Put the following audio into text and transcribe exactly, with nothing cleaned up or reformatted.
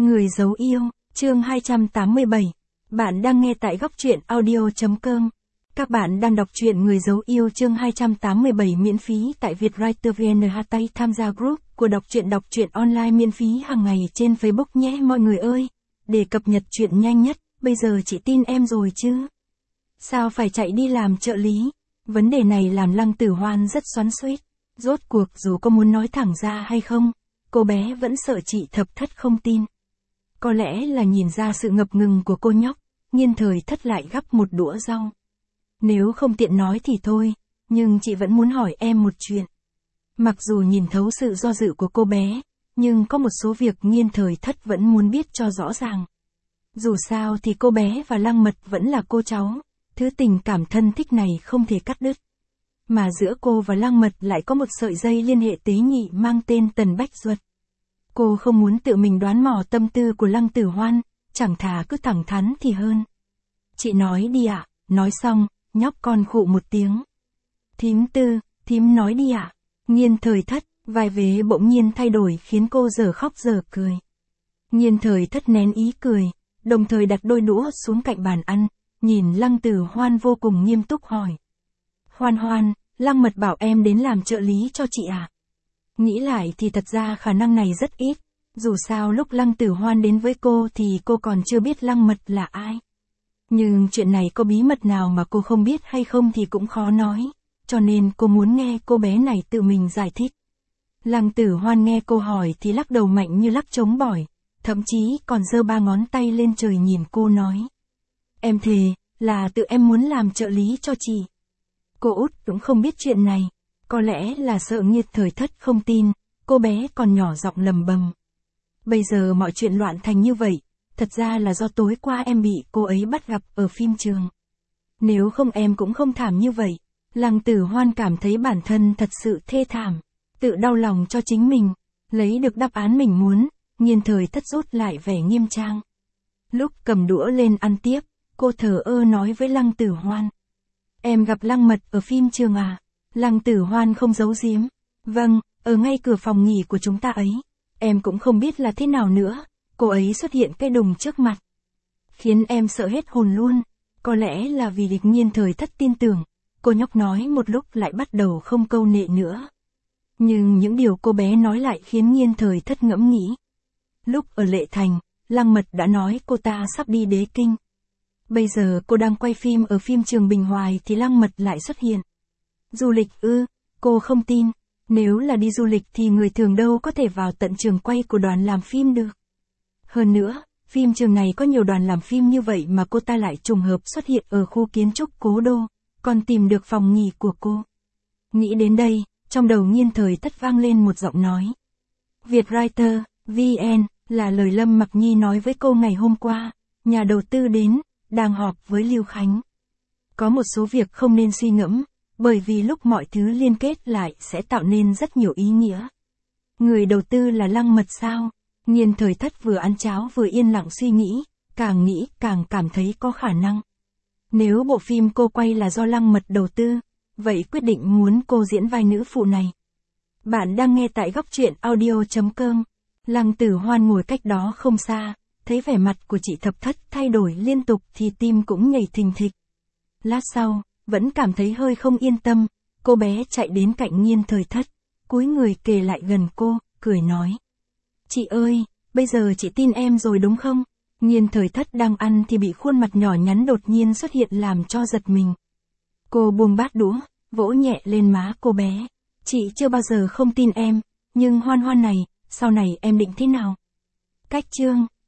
Người giấu yêu, chương hai trăm tám mươi bảy. Bạn đang nghe tại góc truyện audio.com. Các bạn đang đọc truyện Người giấu yêu chương hai trăm tám mươi bảy miễn phí tại Vietwriter vê en. Hãy tham gia group của đọc truyện đọc truyện online miễn phí hàng ngày trên Facebook nhé mọi người ơi. Để cập nhật truyện nhanh nhất, bây giờ chị tin em rồi chứ. Sao phải chạy đi làm trợ lý? Vấn đề này làm Lăng Tử Hoan rất xoắn xuýt. Rốt cuộc dù có muốn nói thẳng ra hay không, cô bé vẫn sợ chị Thập Thất không tin. Có lẽ là nhìn ra sự ngập ngừng của cô nhóc, Nhiên Thời Thất lại gắp một đũa rau. Nếu không tiện nói thì thôi, nhưng chị vẫn muốn hỏi em một chuyện. Mặc dù nhìn thấu sự do dự của cô bé, nhưng có một số việc Nhiên Thời Thất vẫn muốn biết cho rõ ràng. Dù sao thì cô bé và Lăng Mật vẫn là cô cháu, thứ tình cảm thân thích này không thể cắt đứt. Mà giữa cô và Lăng Mật lại có một sợi dây liên hệ tế nhị mang tên Tần Bách Duật. Cô không muốn tự mình đoán mò tâm tư của Lăng Tử Hoan, chẳng thà cứ thẳng thắn thì hơn. Chị nói đi ạ, à? Nói xong, nhóc con khụ một tiếng. Thím Tư, thím nói đi ạ. À? Nhiên Thời Thất, vai vế bỗng nhiên thay đổi khiến cô giờ khóc giờ cười. Nhiên Thời Thất nén ý cười, đồng thời đặt đôi đũa xuống cạnh bàn ăn, nhìn Lăng Tử Hoan vô cùng nghiêm túc hỏi. Hoan Hoan, Lăng Mật bảo em đến làm trợ lý cho chị à? Nghĩ lại thì thật ra khả năng này rất ít, dù sao lúc Lăng Tử Hoan đến với cô thì cô còn chưa biết Lăng Mật là ai. Nhưng chuyện này có bí mật nào mà cô không biết hay không thì cũng khó nói, cho nên cô muốn nghe cô bé này tự mình giải thích. Lăng Tử Hoan nghe cô hỏi thì lắc đầu mạnh như lắc trống bỏi, thậm chí còn giơ ba ngón tay lên trời nhìn cô nói. Em thề, là tự em muốn làm trợ lý cho chị. Cô út cũng không biết chuyện này, có lẽ là sợ Nhiên Thời Thất không tin, cô bé còn nhỏ giọng lầm bầm. Bây giờ mọi chuyện loạn thành như vậy, thật ra là do tối qua em bị cô ấy bắt gặp ở phim trường. Nếu không em cũng không thảm như vậy. Lăng Tử Hoan cảm thấy bản thân thật sự thê thảm, tự đau lòng cho chính mình, lấy được đáp án mình muốn, Nhiên Thời Thất rút lại vẻ nghiêm trang. Lúc cầm đũa lên ăn tiếp, cô thờ ơ nói với Lăng Tử Hoan. Em gặp Lăng Mật ở phim trường à? Lăng Tử Hoan không giấu giếm. Vâng, ở ngay cửa phòng nghỉ của chúng ta ấy. Em cũng không biết là thế nào nữa, cô ấy xuất hiện cái đùng trước mặt. Khiến em sợ hết hồn luôn, có lẽ là vì địch Nhiên Thời Thất tin tưởng, cô nhóc nói một lúc lại bắt đầu không câu nệ nữa. Nhưng những điều cô bé nói lại khiến Nhiên Thời Thất ngẫm nghĩ. Lúc ở Lệ Thành, Lăng Mật đã nói cô ta sắp đi Đế Kinh. Bây giờ cô đang quay phim ở phim trường Bình Hoài thì Lăng Mật lại xuất hiện. Du lịch ư, cô không tin, nếu là đi du lịch thì người thường đâu có thể vào tận trường quay của đoàn làm phim được. Hơn nữa, phim trường này có nhiều đoàn làm phim như vậy mà cô ta lại trùng hợp xuất hiện ở khu kiến trúc Cố Đô, còn tìm được phòng nghỉ của cô. Nghĩ đến đây, trong đầu Nhiên Thời Thất vang lên một giọng nói. Vietwriter, vê en, là lời Lâm Mặc Nhi nói với cô ngày hôm qua, nhà đầu tư đến, đang họp với Lưu Khánh. Có một số việc không nên suy ngẫm, bởi vì lúc mọi thứ liên kết lại sẽ tạo nên rất nhiều ý nghĩa. Người đầu tư là Lăng Mật sao? Nhiên Thời Thất vừa ăn cháo vừa yên lặng suy nghĩ, càng nghĩ càng cảm thấy có khả năng. Nếu bộ phim cô quay là do Lăng Mật đầu tư, vậy quyết định muốn cô diễn vai nữ phụ này. Bạn đang nghe tại góc truyện audio.com. Lăng Tử Hoan ngồi cách đó không xa, thấy vẻ mặt của chị Thập Thất thay đổi liên tục thì tim cũng nhảy thình thịch. Lát sau, vẫn cảm thấy hơi không yên tâm, cô bé chạy đến cạnh Nhiên Thời Thất, cúi người kề lại gần cô, cười nói. Chị ơi, bây giờ chị tin em rồi đúng không? Nhiên Thời Thất đang ăn thì bị khuôn mặt nhỏ nhắn đột nhiên xuất hiện làm cho giật mình. Cô buông bát đũa, vỗ nhẹ lên má cô bé. Chị chưa bao giờ không tin em, nhưng Hoan Hoan này, sau này em định thế nào? Cách chương